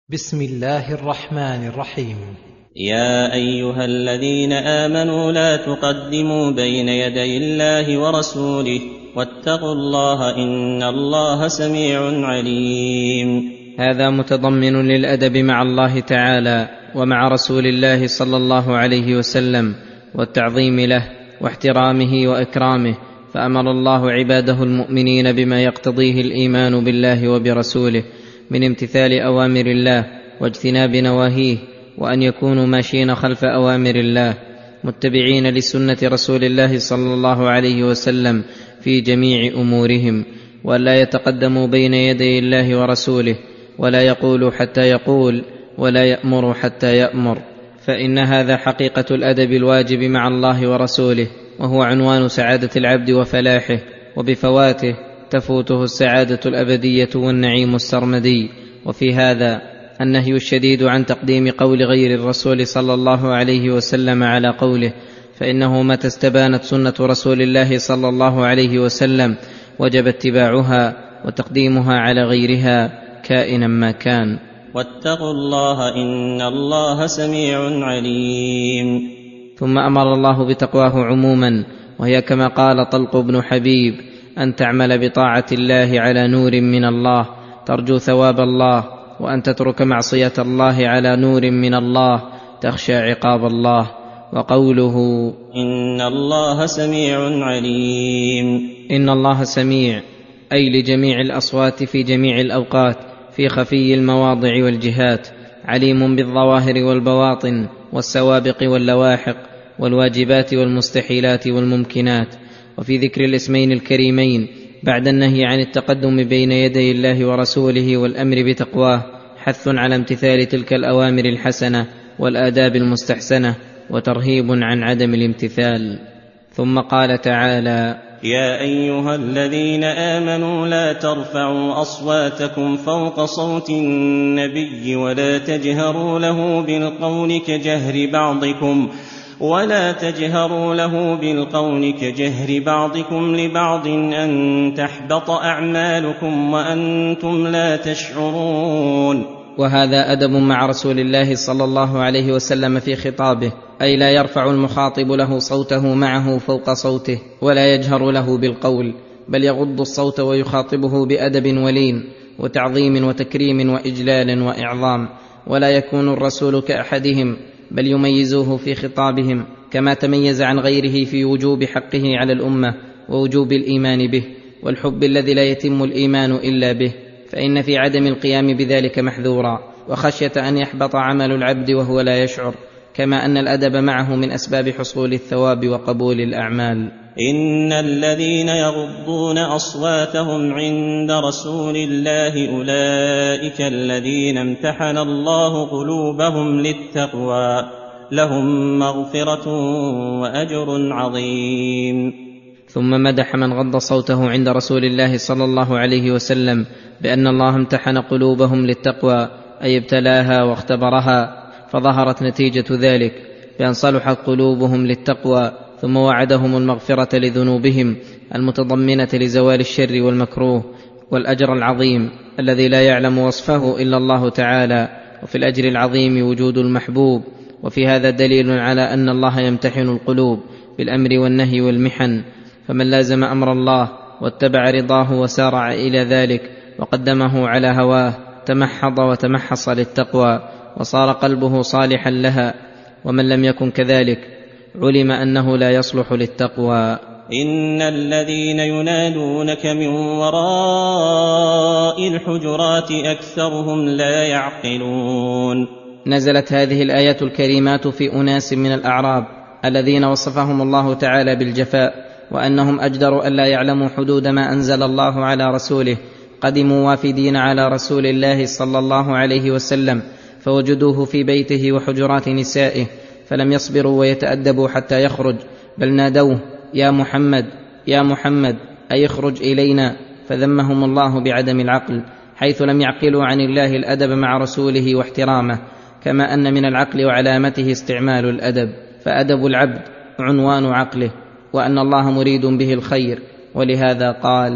بسم الله الرحمن الرحيم. يا أيها الذين آمنوا لا تقدموا بين يدي الله ورسوله واتقوا الله إن الله سميع عليم. هذا متضمن للأدب مع الله تعالى ومع رسول الله صلى الله عليه وسلم والتعظيم له واحترامه وإكرامه، فأمر الله عباده المؤمنين بما يقتضيه الإيمان بالله وبرسوله من امتثال أوامر الله واجتناب نواهيه، وأن يكونوا ماشين خلف أوامر الله متبعين لسنة رسول الله صلى الله عليه وسلم في جميع أمورهم، وأن لا يتقدموا بين يدي الله ورسوله، ولا يقولوا حتى يقول، ولا يأمروا حتى يأمر، فإن هذا حقيقة الأدب الواجب مع الله ورسوله، وهو عنوان سعادة العبد وفلاحه، وبفواته تفوته السعادة الأبدية والنعيم السرمدي. وفي هذا النهي الشديد عن تقديم قول غير الرسول صلى الله عليه وسلم على قوله، فإنه متى استبانت سنة رسول الله صلى الله عليه وسلم وجب اتباعها وتقديمها على غيرها كائنا ما كان. واتقوا الله إن الله سميع عليم. ثم أمر الله بتقواه عموما، وهي كما قال طلق بن حبيب: أن تعمل بطاعة الله على نور من الله ترجو ثواب الله، وأن تترك معصية الله على نور من الله تخشى عقاب الله. وقوله إن الله سميع عليم، إن الله سميع أي لجميع الأصوات في جميع الأوقات في خفي المواضع والجهات، عليم بالظواهر والبواطن والسوابق واللواحق والواجبات والمستحيلات والممكنات. وفي ذكر الاسمين الكريمين بعد النهي عن التقدم بين يدي الله ورسوله والأمر بتقواه حث على امتثال تلك الأوامر الحسنة والآداب المستحسنة، وترهيب عن عدم الامتثال. ثم قال تعالى: يا أيها الذين آمنوا لا ترفعوا أصواتكم فوق صوت النبي ولا تجهروا له بالقول كجهر بعضكم لبعض أن تحبط أعمالكم وأنتم لا تشعرون. وهذا أدب مع رسول الله صلى الله عليه وسلم في خطابه، أي لا يرفع المخاطب له صوته معه فوق صوته ولا يجهر له بالقول، بل يغض الصوت ويخاطبه بأدب ولين وتعظيم وتكريم وإجلال وإعظام، ولا يكون الرسول كأحدهم، بل يميزوه في خطابهم كما تميز عن غيره في وجوب حقه على الأمة ووجوب الإيمان به والحب الذي لا يتم الإيمان إلا به، فإن في عدم القيام بذلك محذورا، وخشية أن يحبط عمل العبد وهو لا يشعر، كما أن الأدب معه من أسباب حصول الثواب وقبول الأعمال. إن الذين يغضون أصواتهم عند رسول الله أولئك الذين امتحن الله قلوبهم للتقوى لهم مغفرة وأجر عظيم. ثم مدح من غض صوته عند رسول الله صلى الله عليه وسلم بأن الله امتحن قلوبهم للتقوى، أي ابتلاها واختبرها، فظهرت نتيجة ذلك بأن صلحت قلوبهم للتقوى، ثم وعدهم المغفرة لذنوبهم المتضمنة لزوال الشر والمكروه والأجر العظيم الذي لا يعلم وصفه إلا الله تعالى. وفي الأجر العظيم وجود المحبوب، وفي هذا دليل على أن الله يمتحن القلوب بالأمر والنهي والمحن، فمن لازم أمر الله واتبع رضاه وسارع إلى ذلك وقدمه على هواه تمحض وتمحص للتقوى وصار قلبه صالحا لها، ومن لم يكن كذلك علم أنه لا يصلح للتقوى. إن الذين ينادونك من وراء الحجرات أكثرهم لا يعقلون. نزلت هذه الآيات الكريمات في أناس من الأعراب الذين وصفهم الله تعالى بالجفاء، وأنهم أجدروا ألا يعلموا حدود ما أنزل الله على رسوله، قدموا وافدين على رسول الله صلى الله عليه وسلم فوجدوه في بيته وحجرات نسائه، فلم يصبروا ويتأدبوا حتى يخرج، بل نادوه: يا محمد يا محمد، أي اخرج إلينا، فذمهم الله بعدم العقل، حيث لم يعقلوا عن الله الأدب مع رسوله واحترامه، كما أن من العقل وعلامته استعمال الأدب، فأدب العبد عنوان عقله، وأن الله مريد به الخير، ولهذا قال: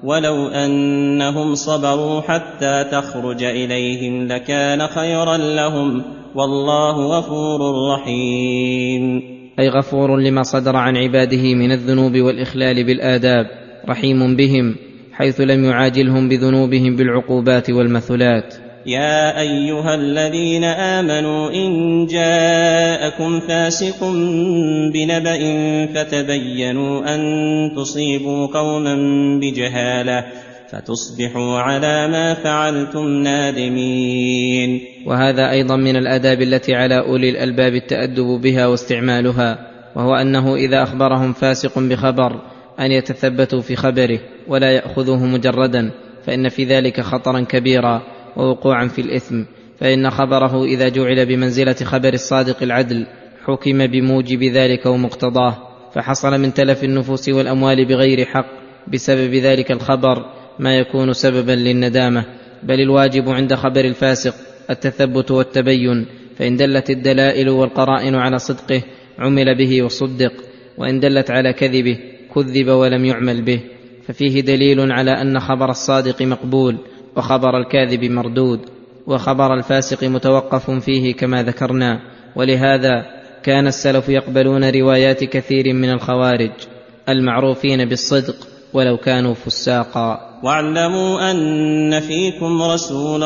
ولو أنهم صبروا حتى تخرج إليهم لكان خيرا لهم والله غفور رحيم. أي غفور لما صدر عن عباده من الذنوب والإخلال بالآداب، رحيم بهم حيث لم يعاجلهم بذنوبهم بالعقوبات والمثلات. يا أيها الذين آمنوا إن جاءكم فاسق بنبأ فتبينوا أن تصيبوا قوما بجهالة فتصبحوا على ما فعلتم نادمين. وهذا أيضا من الآداب التي على أولي الألباب التأدب بها واستعمالها، وهو أنه إذا أخبرهم فاسق بخبر أن يتثبتوا في خبره ولا يأخذوه مجردا، فإن في ذلك خطرا كبيرا ووقوعا في الإثم، فإن خبره إذا جعل بمنزلة خبر الصادق العدل حكم بموجب ذلك ومقتضاه، فحصل من تلف النفوس والأموال بغير حق بسبب ذلك الخبر ما يكون سببا للندامة. بل الواجب عند خبر الفاسق التثبت والتبين، فإن دلت الدلائل والقرائن على صدقه عمل به وصدق، وإن دلت على كذبه كذب ولم يعمل به، ففيه دليل على أن خبر الصادق مقبول وخبر الكاذب مردود، وخبر الفاسق متوقف فيه كما ذكرنا. ولهذا كان السلف يقبلون روايات كثير من الخوارج المعروفين بالصدق ولو كانوا فساقا. واعلموا أن فيكم رسول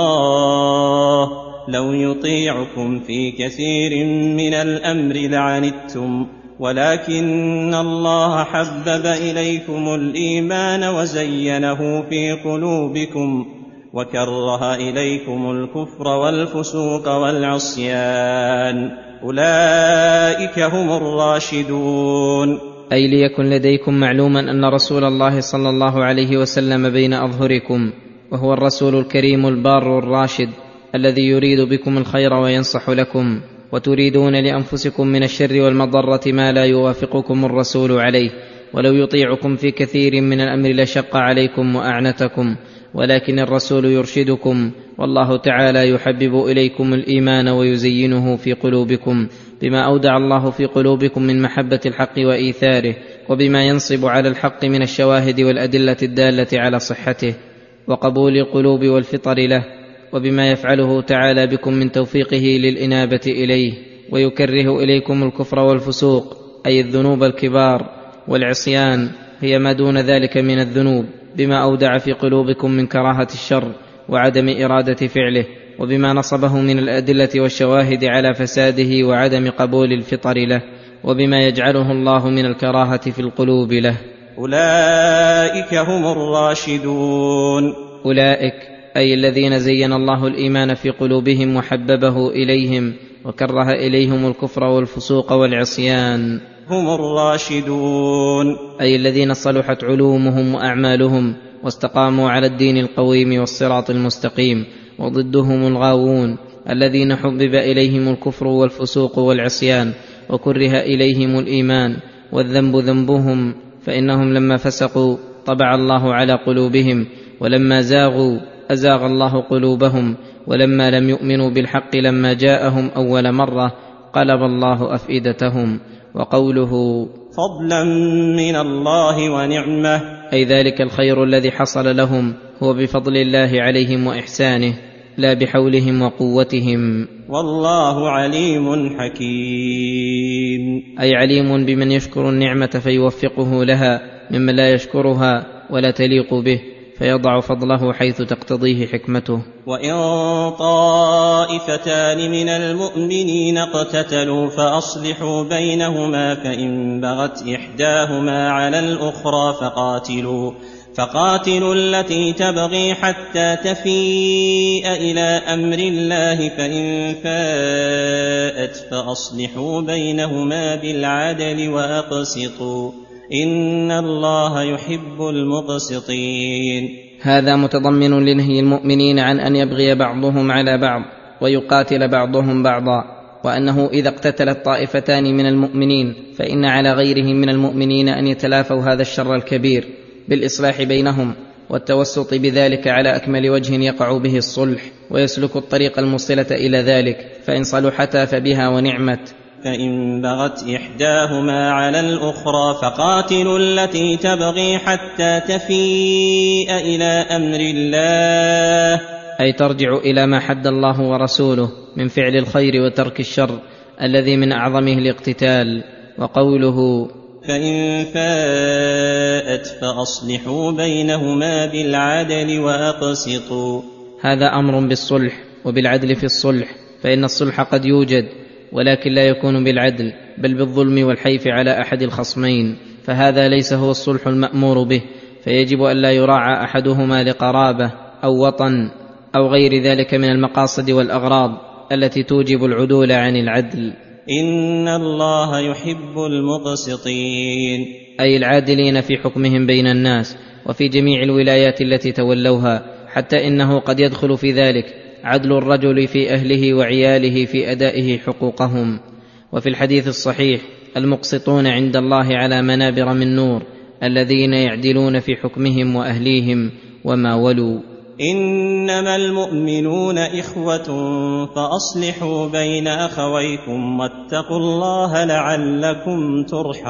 الله لو يطيعكم في كثير من الأمر لعنتم ولكن الله حبب إليكم الإيمان وزينه في قلوبكم وكره إليكم الكفر والفسوق والعصيان أولئك هم الراشدون. أي ليكن لديكم معلوما أن رسول الله صلى الله عليه وسلم بين أظهركم، وهو الرسول الكريم البار الراشد الذي يريد بكم الخير وينصح لكم، وتريدون لأنفسكم من الشر والمضرة ما لا يوافقكم الرسول عليه، ولو يطيعكم في كثير من الأمر لشق عليكم وأعنتكم، ولكن الرسول يرشدكم، والله تعالى يحبب إليكم الإيمان ويزينه في قلوبكم بما أودع الله في قلوبكم من محبة الحق وإيثاره، وبما ينصب على الحق من الشواهد والأدلة الدالة على صحته وقبول القلوب والفطر له، وبما يفعله تعالى بكم من توفيقه للإنابة إليه، ويكره إليكم الكفر والفسوق أي الذنوب الكبار، والعصيان هي ما دون ذلك من الذنوب، بما أودع في قلوبكم من كراهة الشر وعدم إرادة فعله، وبما نصبه من الأدلة والشواهد على فساده وعدم قبول الفطر له، وبما يجعله الله من الكراهة في القلوب له. أولئك هم الراشدون. أولئك أي الذين زين الله الإيمان في قلوبهم وحببه إليهم وكره إليهم الكفر والفسوق والعصيان هم الراشدون، أي الذين صلحت علومهم وأعمالهم واستقاموا على الدين القويم والصراط المستقيم، وضدهم الغاوون الذين حبب إليهم الكفر والفسوق والعصيان وكره إليهم الإيمان، والذنب ذنبهم، فإنهم لما فسقوا طبع الله على قلوبهم، ولما زاغوا أزاغ الله قلوبهم، ولما لم يؤمنوا بالحق لما جاءهم أول مرة قلب الله أفئدتهم. وقوله فضلا من الله ونعمة أي ذلك الخير الذي حصل لهم هو بفضل الله عليهم وإحسانه لا بحولهم وقوتهم. والله عليم حكيم أي عليم بمن يشكر النعمة فيوفقه لها ممن لا يشكرها ولا تليق به، فيضع فضله حيث تقتضيه حكمته. وإن طائفتان من المؤمنين اقتتلوا فأصلحوا بينهما، فإن بغت إحداهما على الأخرى فقاتلوا التي تبغي حتى تفيء إلى أمر الله، فإن فاءت فأصلحوا بينهما بالعدل وأقسطوا إن الله يحب المقسطين. هذا متضمن لنهي المؤمنين عن أن يبغي بعضهم على بعض ويقاتل بعضهم بعضا، وأنه إذا اقتتلت طائفتان من المؤمنين فإن على غيرهم من المؤمنين أن يتلافوا هذا الشر الكبير بالإصلاح بينهم والتوسط بذلك على أكمل وجه يقع به الصلح، ويسلك الطريق الموصلة إلى ذلك، فإن صلحتا فبها ونعمت، فإن بغت إحداهما على الأخرى فقاتلوا التي تبغي حتى تفيء إلى أمر الله، أي ترجع إلى ما حد الله ورسوله من فعل الخير وترك الشر الذي من أعظمه الاقتتال. وقوله فإن فاءت فأصلحوا بينهما بالعدل وأقسطوا، هذا أمر بالصلح وبالعدل في الصلح، فإن الصلح قد يوجد ولكن لا يكون بالعدل بل بالظلم والحيف على أحد الخصمين، فهذا ليس هو الصلح المأمور به، فيجب أن لا يراعى أحدهما لقرابة أو وطن أو غير ذلك من المقاصد والأغراض التي توجب العدول عن العدل. إن الله يحب المقسطين، أي العادلين في حكمهم بين الناس وفي جميع الولايات التي تولوها، حتى إنه قد يدخل في ذلك عدل الرجل في أهله وعياله في أدائه حقوقهم. وفي الحديث الصحيح المقسطون عند الله على منابر من نور الذين يعدلون في حكمهم وأهليهم وما ولوا. إنما المؤمنون إخوة فأصلحوا بين أخويكم واتقوا الله لعلكم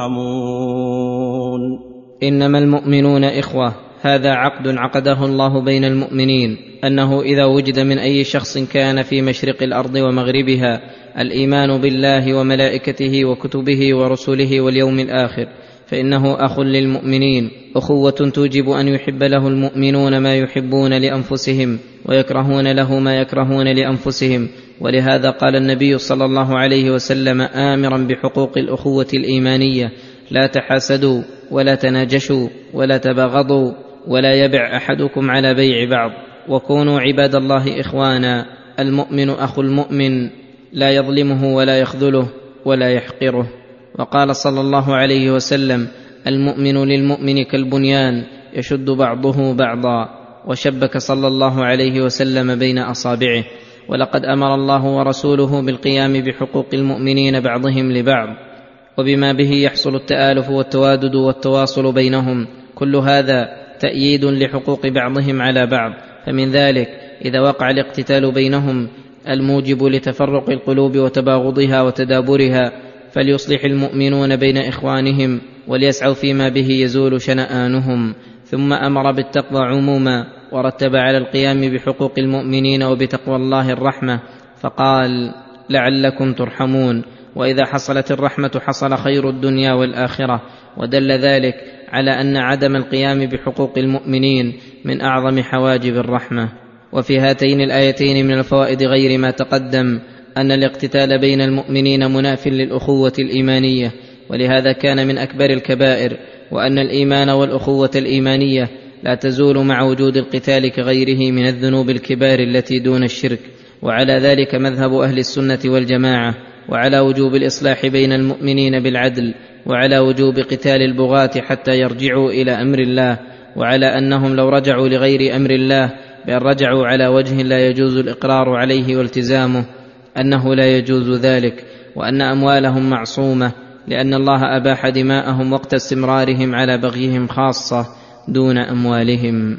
ترحمون. إنما المؤمنون إخوة، هذا عقد عقده الله بين المؤمنين، أنه إذا وجد من أي شخص كان في مشرق الأرض ومغربها الإيمان بالله وملائكته وكتبه ورسله واليوم الآخر فإنه أخ للمؤمنين، أخوة توجب أن يحب له المؤمنون ما يحبون لأنفسهم ويكرهون له ما يكرهون لأنفسهم. ولهذا قال النبي صلى الله عليه وسلم آمرا بحقوق الأخوة الإيمانية: لا تحاسدوا ولا تناجشوا ولا تباغضوا ولا يبع أحدكم على بيع بعض، وكونوا عباد الله إخوانا. المؤمن أخو المؤمن، لا يظلمه ولا يخذله ولا يحقره. وقال صلى الله عليه وسلم: المؤمن للمؤمن كالبنيان يشد بعضه بعضا. وشبك صلى الله عليه وسلم بين أصابعه. ولقد أمر الله ورسوله بالقيام بحقوق المؤمنين بعضهم لبعض، وبما به يحصل التآلف والتوادد والتواصل بينهم، كل هذا تأييد لحقوق بعضهم على بعض. فمن ذلك إذا وقع الاقتتال بينهم الموجب لتفرق القلوب وتباغضها وتدابرها، فليصلح المؤمنون بين إخوانهم وليسعوا فيما به يزول شنآنهم. ثم أمر بالتقوى عموما، ورتب على القيام بحقوق المؤمنين وبتقوى الله الرحمة، فقال: لعلكم ترحمون. وإذا حصلت الرحمة حصل خير الدنيا والآخرة. ودل ذلك على أن عدم القيام بحقوق المؤمنين من أعظم حواجب الرحمة. وفي هاتين الآيتين من الفوائد غير ما تقدم أن الاقتتال بين المؤمنين مناف للأخوة الإيمانية، ولهذا كان من أكبر الكبائر، وأن الإيمان والأخوة الإيمانية لا تزول مع وجود القتال كغيره من الذنوب الكبار التي دون الشرك. وعلى ذلك مذهب أهل السنة والجماعة، وعلى وجوب الإصلاح بين المؤمنين بالعدل، وعلى وجوب قتال البغاة حتى يرجعوا إلى أمر الله، وعلى أنهم لو رجعوا لغير أمر الله بأن رجعوا على وجه لا يجوز الإقرار عليه والتزامه، أنه لا يجوز ذلك، وأن أموالهم معصومة، لأن الله أباح دماءهم وقت استمرارهم على بغيهم خاصة دون أموالهم.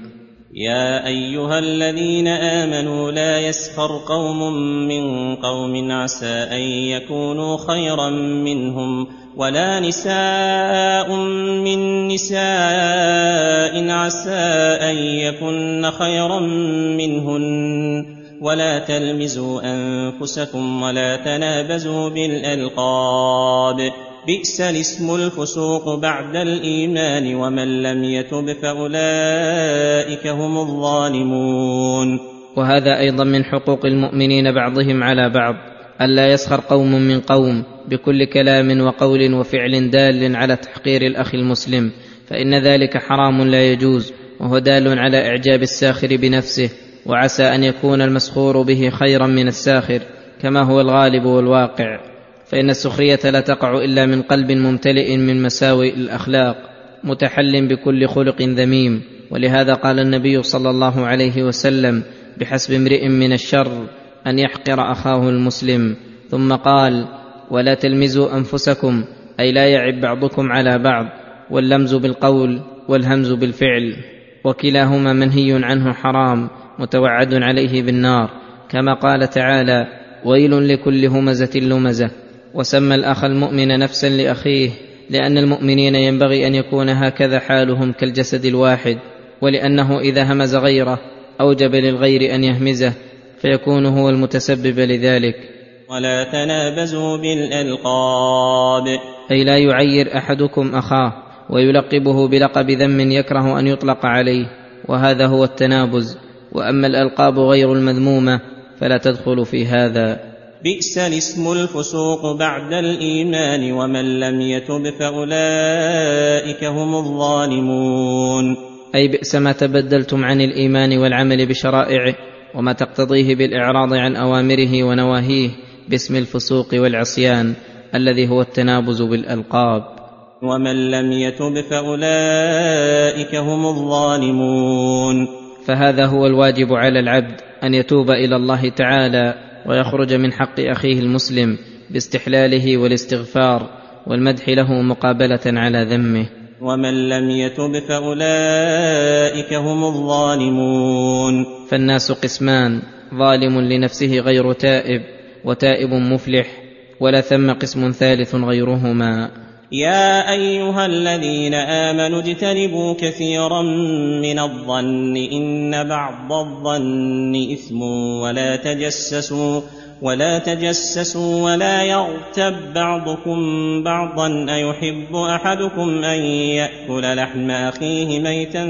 يا أيها الذين آمنوا لا يسخر قوم من قوم عسى أن يكونوا خيرا منهم، ولا نساء من نساء عسى أن يكن خيرا منهن، ولا تلمزوا أنفسكم ولا تنابزوا بالألقاب، بئس الاسم الفسوق بعد الإيمان، ومن لم يتب فأولئك هم الظالمون. وهذا أيضا من حقوق المؤمنين بعضهم على بعض، ألا يسخر قوم من قوم بكل كلام وقول وفعل دال على تحقير الأخ المسلم، فإن ذلك حرام لا يجوز، وهو دال على إعجاب الساخر بنفسه، وعسى أن يكون المسخور به خيرا من الساخر كما هو الغالب والواقع، فإن السخرية لا تقع إلا من قلب ممتلئ من مساوئ الأخلاق متحل بكل خلق ذميم. ولهذا قال النبي صلى الله عليه وسلم: بحسب امرئ من الشر أن يحقر أخاه المسلم. ثم قال: ولا تلمزوا أنفسكم، أي لا يعب بعضكم على بعض، واللمز بالقول والهمز بالفعل، وكلاهما منهي عنه حرام متوعد عليه بالنار، كما قال تعالى: ويل لكل همزة لمزة. وسمى الأخ المؤمن نفسا لأخيه، لأن المؤمنين ينبغي أن يكون هكذا حالهم كالجسد الواحد، ولأنه إذا همز غيره أوجب للغير أن يهمزه، فيكون هو المتسبب لذلك. ولا تنابزوا بالألقاب، أي لا يعير أحدكم أخاه ويلقبه بلقب ذم يكره أن يطلق عليه، وهذا هو التنابز. وأما الألقاب غير المذمومة فلا تدخل في هذا. بئس الاسم الفسوق بعد الإيمان ومن لم يتب فأولئك هم الظالمون. أي بئس ما تبدلتم عن الإيمان والعمل بشرائعه وما تقتضيه بالإعراض عن أوامره ونواهيه باسم الفسوق والعصيان الذي هو التنابز بالألقاب. ومن لم يتب فأولئك هم الظالمون. فهذا هو الواجب على العبد، أن يتوب إلى الله تعالى ويخرج من حق أخيه المسلم باستحلاله والاستغفار والمدح له مقابلة على ذمه. ومن لم يتب فأولئك هم الظالمون. فالناس قسمان: ظالم لنفسه غير تائب، وتائب مفلح، ولا ثم قسم ثالث غيرهما. يا أيها الذين آمنوا اجتنبوا كثيرا من الظن إن بعض الظن إثم ولا تجسسوا ولا يغتب بعضكم بعضا أيحب أحدكم أن يأكل لحم أخيه ميتا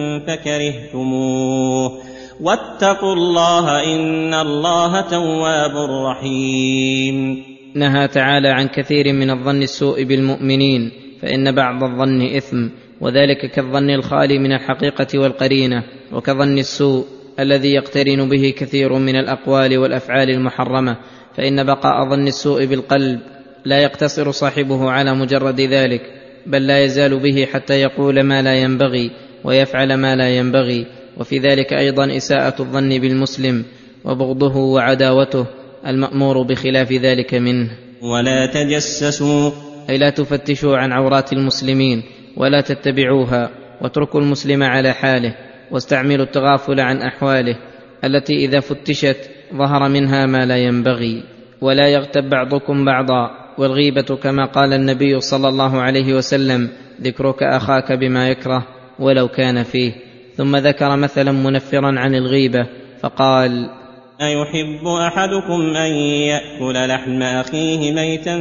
فكرهتموه واتقوا الله إن الله تواب رحيم. نهى تعالى عن كثير من الظن السوء بالمؤمنين، فإن بعض الظن إثم، وذلك كالظن الخالي من الحقيقة والقرينة، وكظن السوء الذي يقترن به كثير من الأقوال والأفعال المحرمة، فإن بقاء ظن السوء بالقلب لا يقتصر صاحبه على مجرد ذلك، بل لا يزال به حتى يقول ما لا ينبغي ويفعل ما لا ينبغي. وفي ذلك أيضا إساءة الظن بالمسلم وبغضه وعداوته المأمور بخلاف ذلك منه. ولا تجسسوا، أي لا تفتشوا عن عورات المسلمين ولا تتبعوها، واتركوا المسلم على حاله، واستعملوا التغافل عن أحواله التي إذا فتشت ظهر منها ما لا ينبغي. ولا يغتب بعضكم بعضا، والغيبة كما قال النبي صلى الله عليه وسلم: ذكرك أخاك بما يكره ولو كان فيه. ثم ذكر مثلا منفرا عن الغيبة فقال: أيحب أحدكم أن يأكل لحم أخيه ميتا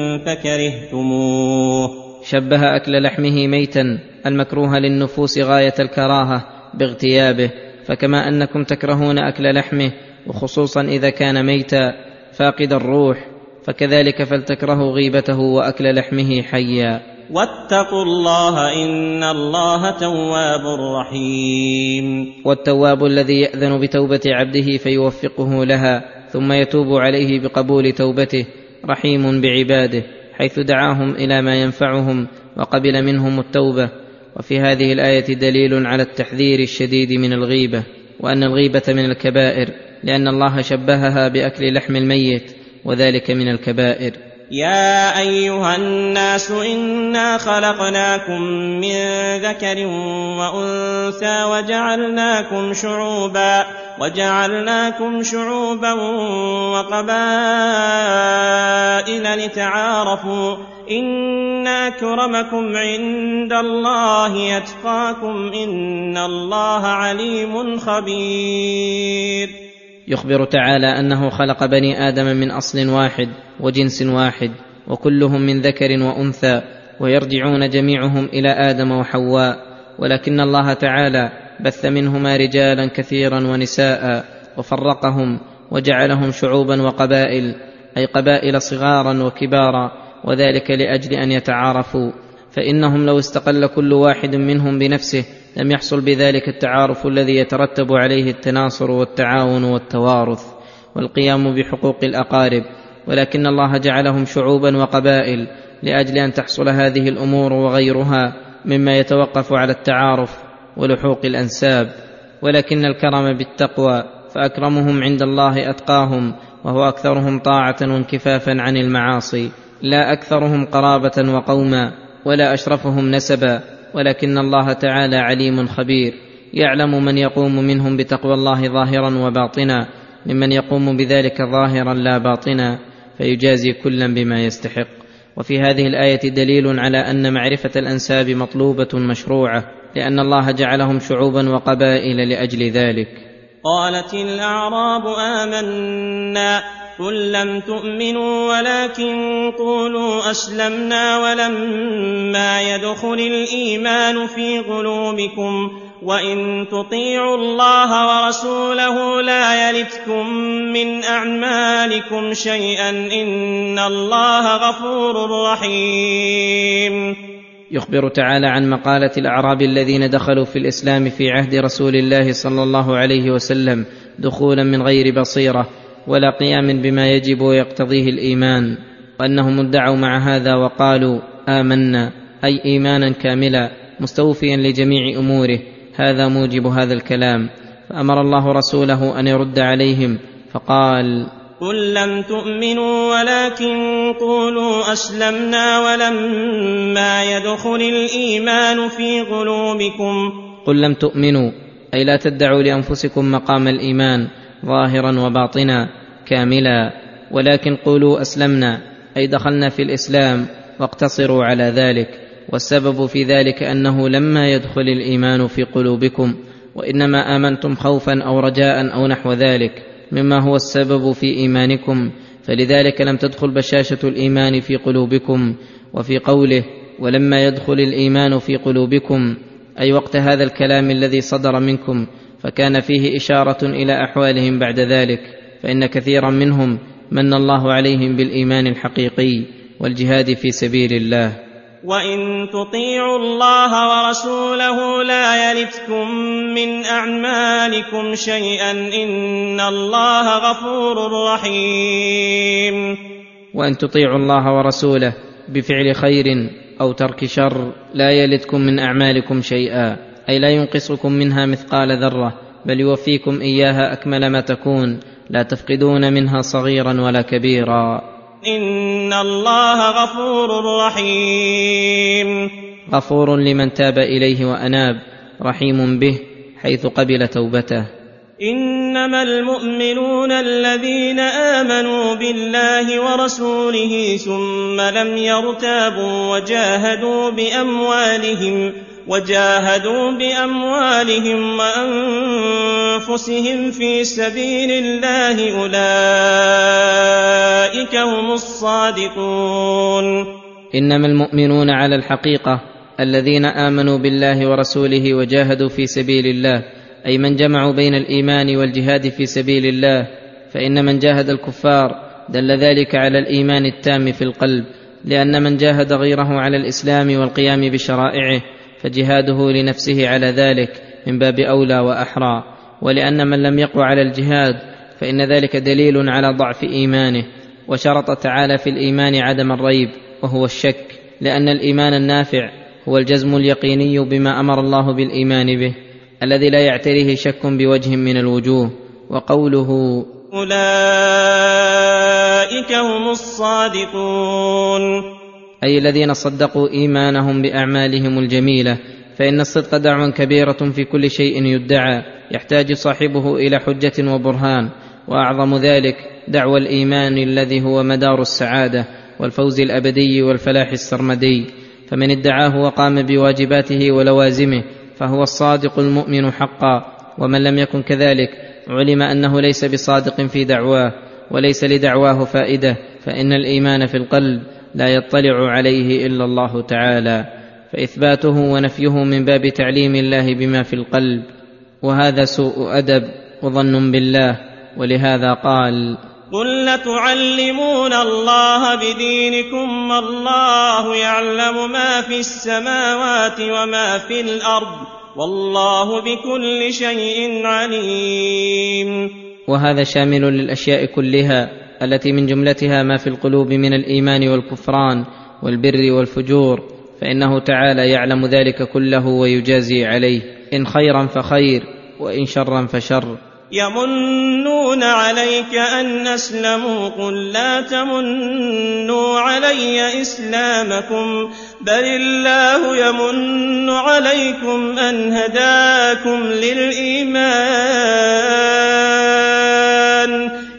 فكرهتموه. شبه أكل لحمه ميتا المكروه للنفوس غاية الكراهة باغتيابه، فكما أنكم تكرهون أكل لحمه وخصوصا إذا كان ميتا فاقد الروح، فكذلك فلتكرهوا غيبته وأكل لحمه حيا. واتقوا الله إن الله تواب رحيم. والتواب الذي يأذن بتوبة عبده فيوفقه لها ثم يتوب عليه بقبول توبته، رحيم بعباده حيث دعاهم إلى ما ينفعهم وقبل منهم التوبة. وفي هذه الآية دليل على التحذير الشديد من الغيبة، وأن الغيبة من الكبائر، لأن الله شبهها بأكل لحم الميت، وذلك من الكبائر. يا أيها الناس إنا خلقناكم من ذكر وأنثى وجعلناكم شعوبا وقبائل لتعارفوا إن أكرمكم عند الله يتقاكم إن الله عليم خبير. يخبر تعالى أنه خلق بني آدم من أصل واحد وجنس واحد، وكلهم من ذكر وأنثى، ويرجعون جميعهم إلى آدم وحواء، ولكن الله تعالى بث منهما رجالا كثيرا ونساء، وفرقهم وجعلهم شعوبا وقبائل، أي قبائل صغارا وكبارا، وذلك لأجل أن يتعارفوا، فإنهم لو استقل كل واحد منهم بنفسه لم يحصل بذلك التعارف الذي يترتب عليه التناصر والتعاون والتوارث والقيام بحقوق الأقارب، ولكن الله جعلهم شعوبا وقبائل لأجل أن تحصل هذه الأمور وغيرها مما يتوقف على التعارف ولحوق الأنساب. ولكن الكرم بالتقوى، فأكرمهم عند الله أتقاهم، وهو أكثرهم طاعة وانكفافا عن المعاصي، لا أكثرهم قرابة وقوما ولا أشرفهم نسبا، ولكن الله تعالى عليم خبير، يعلم من يقوم منهم بتقوى الله ظاهرا وباطنا ممن يقوم بذلك ظاهرا لا باطنا، فيجازي كلا بما يستحق. وفي هذه الآية دليل على أن معرفة الأنساب مطلوبة مشروعة، لأن الله جعلهم شعوبا وقبائل لأجل ذلك. قالت الأعراب آمنا قل لم تؤمنوا ولكن قولوا أسلمنا ولما يدخل الإيمان في قلوبكم وإن تطيعوا الله ورسوله لا يلتكم من أعمالكم شيئا إن الله غفور رحيم. يخبر تعالى عن مقالة الأعراب الذين دخلوا في الإسلام في عهد رسول الله صلى الله عليه وسلم دخولا من غير بصيرة ولا قيام بما يجب ويقتضيه الإيمان، وأنهم ادعوا مع هذا وقالوا آمنا، أي إيمانا كاملا مستوفيا لجميع أموره. هذا موجب هذا الكلام، فأمر الله رسوله أن يرد عليهم فقال قل لم تؤمنوا ولكن قولوا أسلمنا ولما يدخل الإيمان في قلوبكم. قل لم تؤمنوا أي لا تدعوا لأنفسكم مقام الإيمان ظاهرا وباطنا كاملا، ولكن قولوا أسلمنا أي دخلنا في الإسلام واقتصروا على ذلك. والسبب في ذلك أنه لما يدخل الإيمان في قلوبكم، وإنما آمنتم خوفا أو رجاء أو نحو ذلك مما هو السبب في إيمانكم، فلذلك لم تدخل بشاشة الإيمان في قلوبكم. وفي قوله ولما يدخل الإيمان في قلوبكم أي وقت هذا الكلام الذي صدر منكم، فكان فيه إشارة إلى أحوالهم بعد ذلك، فإن كثيرا منهم من الله عليهم بالإيمان الحقيقي والجهاد في سبيل الله. وإن تطيعوا الله ورسوله لا يلتكم من أعمالكم شيئا إن الله غفور رحيم. وأن تطيعوا الله ورسوله بفعل خير أو ترك شر لا يلتكم من أعمالكم شيئا، أي لا ينقصكم منها مثقال ذرة، بل يوفيكم إياها أكمل ما تكون، لا تفقدون منها صغيرا ولا كبيرا. إن الله غفور رحيم. غفور لمن تاب إليه وأناب، رحيم به حيث قبل توبته. إنما المؤمنون الذين آمنوا بالله ورسوله ثم لم يرتابوا وجاهدوا بأموالهم وأنفسهم في سبيل الله أولئك هم الصادقون. إنما المؤمنون على الحقيقة الذين آمنوا بالله ورسوله وجاهدوا في سبيل الله، أي من جمعوا بين الإيمان والجهاد في سبيل الله. فإن من جاهد الكفار دل ذلك على الإيمان التام في القلب، لأن من جاهد غيره على الإسلام والقيام بشرائعه فجهاده لنفسه على ذلك من باب أولى وأحرى. ولأن من لم يقوى على الجهاد فإن ذلك دليل على ضعف إيمانه. وشرط تعالى في الإيمان عدم الريب وهو الشك، لأن الإيمان النافع هو الجزم اليقيني بما أمر الله بالإيمان به الذي لا يعتريه شك بوجه من الوجوه. وقوله أولئك هم الصادقون، أي الذين صدقوا إيمانهم بأعمالهم الجميلة. فإن الصدق دعوى كبيرة في كل شيء يدعى يحتاج صاحبه إلى حجة وبرهان، وأعظم ذلك دعوى الإيمان الذي هو مدار السعادة والفوز الأبدي والفلاح السرمدي. فمن ادعاه وقام بواجباته ولوازمه فهو الصادق المؤمن حقا، ومن لم يكن كذلك علم أنه ليس بصادق في دعواه وليس لدعواه فائدة، فإن الإيمان في القلب لا يطلع عليه إلا الله تعالى، فإثباته ونفيه من باب تعليم الله بما في القلب، وهذا سوء أدب وظن بالله. ولهذا قال قل لتعلمون الله بدينكم والله يعلم ما في السماوات وما في الأرض والله بكل شيء عليم. وهذا شامل للأشياء كلها التي من جملتها ما في القلوب من الإيمان والكفران والبر والفجور، فإنه تعالى يعلم ذلك كله ويجازي عليه، إن خيرا فخير وإن شرا فشر. يمنون عليك أن أسلموا قل لا تمنوا علي إسلامكم بل الله يمن عليكم أن هداكم للإيمان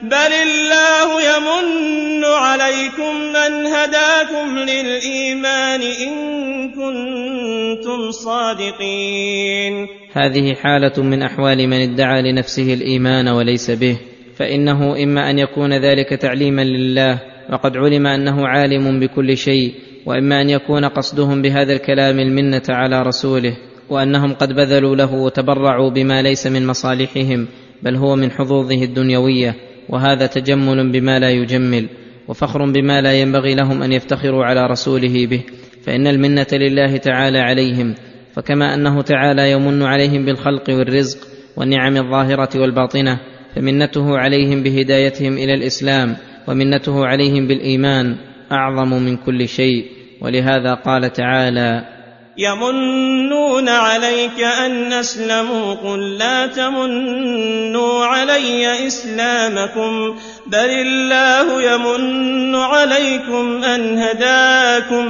بل الله يمن عليكم أن هداكم للإيمان إن كنتم صادقين. هذه حالة من أحوال من ادعى لنفسه الإيمان وليس به، فإنه إما أن يكون ذلك تعليما لله وقد علم أنه عالم بكل شيء، وإما أن يكون قصدهم بهذا الكلام المنة على رسوله، وأنهم قد بذلوا له وتبرعوا بما ليس من مصالحهم بل هو من حظوظه الدنيوية، وهذا تجمل بما لا يجمل وفخر بما لا ينبغي لهم أن يفتخروا على رسوله به، فإن المنة لله تعالى عليهم، فكما أنه تعالى يمن عليهم بالخلق والرزق والنعم الظاهرة والباطنة، فمنته عليهم بهدايتهم إلى الإسلام ومنته عليهم بالإيمان أعظم من كل شيء. ولهذا قال تعالى: يمنون عليك أن أسلموا قل لا تمنوا علي إسلامكم بل الله يمن عليكم أن هداكم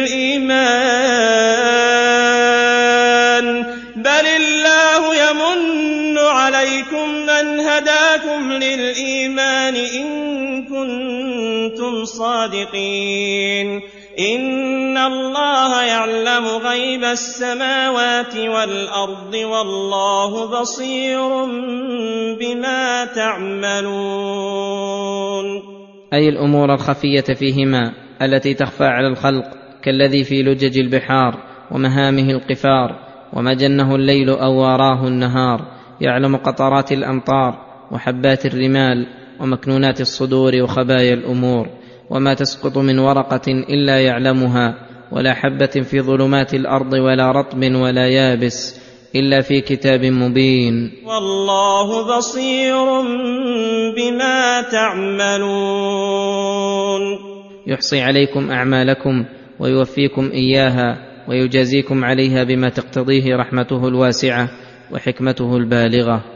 للإيمان إن كنتم صادقين. إن الله يعلم غيب السماوات والأرض والله بصير بما تعملون. أي الأمور الخفية فيهما التي تخفى على الخلق، كالذي في لجج البحار ومهامه القفار ومجنه الليل أو واراه النهار، يعلم قطرات الأمطار وحبات الرمال ومكنونات الصدور وخبايا الأمور، وما تسقط من ورقة إلا يعلمها، ولا حبة في ظلمات الأرض ولا رطب ولا يابس إلا في كتاب مبين. والله بصير بما تعملون. يحصي عليكم أعمالكم ويوفيكم إياها ويجازيكم عليها بما تقتضيه رحمته الواسعة وحكمته البالغة.